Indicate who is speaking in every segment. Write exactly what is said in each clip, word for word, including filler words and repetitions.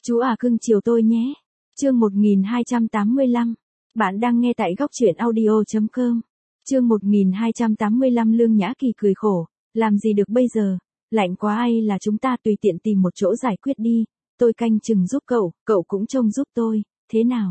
Speaker 1: Chú à cưng chiều tôi nhé. Chương một nghìn hai trăm tám mươi lăm. Bạn đang nghe tại góc truyện audio chấm com. Chương một nghìn hai trăm tám mươi lăm. Lương Nhã Kỳ cười khổ, làm gì được bây giờ, lạnh quá ai là chúng ta tùy tiện tìm một chỗ giải quyết đi, tôi canh chừng giúp cậu, cậu cũng trông giúp tôi, thế nào?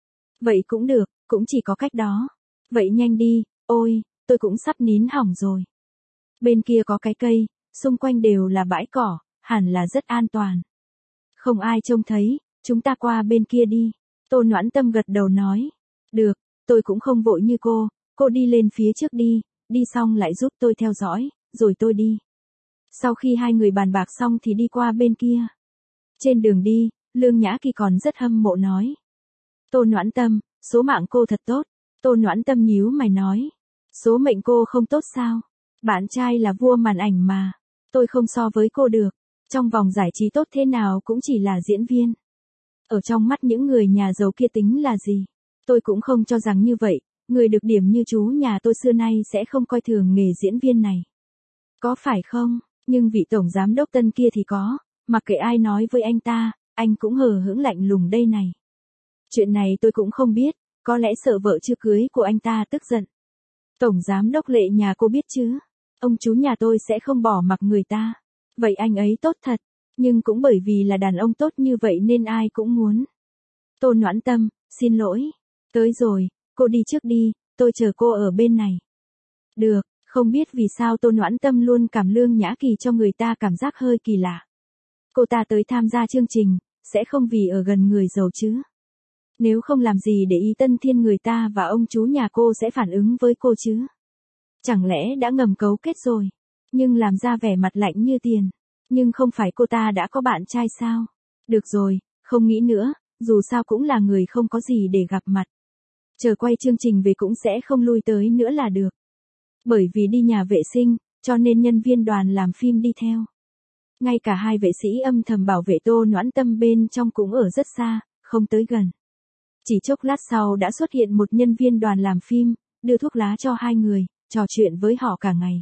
Speaker 1: Vậy cũng được, cũng chỉ có cách đó. Vậy nhanh đi, ôi, tôi cũng sắp nín hỏng rồi. Bên kia có cái cây, xung quanh đều là bãi cỏ, hẳn là rất an toàn. Không ai trông thấy, chúng ta qua bên kia đi. Tô Noãn Tâm gật đầu nói. Được, tôi cũng không vội như cô, cô đi lên phía trước đi, đi xong lại giúp tôi theo dõi, rồi tôi đi. Sau khi hai người bàn bạc xong thì đi qua bên kia. Trên đường đi, Lương Nhã Kỳ còn rất hâm mộ nói. Tô Noãn Tâm, số mạng cô thật tốt. Tô Noãn Tâm nhíu mày nói. Số mệnh cô không tốt sao? Bạn trai là vua màn ảnh mà. Tôi không so với cô được. Trong vòng giải trí tốt thế nào cũng chỉ là diễn viên. Ở trong mắt những người nhà giàu kia tính là gì? Tôi cũng không cho rằng như vậy. Người được điểm như chú nhà tôi xưa nay sẽ không coi thường nghề diễn viên này. Có phải không? Nhưng vị tổng giám đốc Tân kia thì có. Mặc kệ ai nói với anh ta, anh cũng hờ hững lạnh lùng đây này. Chuyện này tôi cũng không biết. Có lẽ sợ vợ chưa cưới của anh ta tức giận. Tổng giám đốc Lệ nhà cô biết chứ? Ông chú nhà tôi sẽ không bỏ mặc người ta. Vậy anh ấy tốt thật. Nhưng cũng bởi vì là đàn ông tốt như vậy nên ai cũng muốn. Tô Noãn Tâm, xin lỗi. Tới rồi, cô đi trước đi, tôi chờ cô ở bên này. Được, không biết vì sao Tô Noãn Tâm luôn cảm Lương Nhã Kỳ cho người ta cảm giác hơi kỳ lạ. Cô ta tới tham gia chương trình, sẽ không vì ở gần người giàu chứ. Nếu không làm gì để ý Tân Thiên người ta và ông chú nhà cô sẽ phản ứng với cô chứ. Chẳng lẽ đã ngầm cấu kết rồi, nhưng làm ra vẻ mặt lạnh như tiền. Nhưng không phải cô ta đã có bạn trai sao? Được rồi, không nghĩ nữa, dù sao cũng là người không có gì để gặp mặt. Chờ quay chương trình về cũng sẽ không lui tới nữa là được. Bởi vì đi nhà vệ sinh, cho nên nhân viên đoàn làm phim đi theo. Ngay cả hai vệ sĩ âm thầm bảo vệ Tô Noãn Tâm bên trong cũng ở rất xa, không tới gần. Chỉ chốc lát sau đã xuất hiện một nhân viên đoàn làm phim, đưa thuốc lá cho hai người, trò chuyện với họ cả ngày.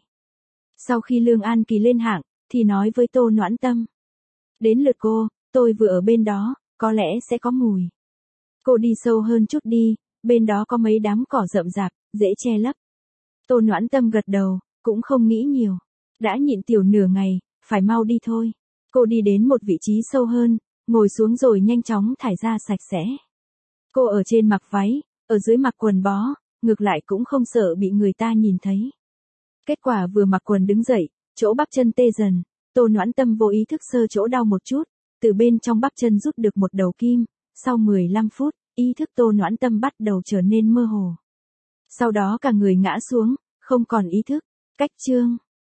Speaker 1: Sau khi Lương An Kỳ lên hạng, thì nói với Tô Noãn Tâm. Đến lượt cô, tôi vừa ở bên đó, có lẽ sẽ có mùi. Cô đi sâu hơn chút đi, bên đó có mấy đám cỏ rậm rạp, dễ che lấp. Tô Noãn Tâm gật đầu, cũng không nghĩ nhiều. Đã nhịn tiểu nửa ngày, phải mau đi thôi. Cô đi đến một vị trí sâu hơn, ngồi xuống rồi nhanh chóng thải ra sạch sẽ. Cô ở trên mặc váy, ở dưới mặc quần bó, ngược lại cũng không sợ bị người ta nhìn thấy. Kết quả vừa mặc quần đứng dậy, chỗ bắp chân tê dần, Tô Noãn Tâm vô ý thức sơ chỗ đau một chút, từ bên trong bắp chân rút được một đầu kim, sau mười lăm phút, ý thức Tô Noãn Tâm bắt đầu trở nên mơ hồ. Sau đó cả người ngã xuống, không còn ý thức, cách chương.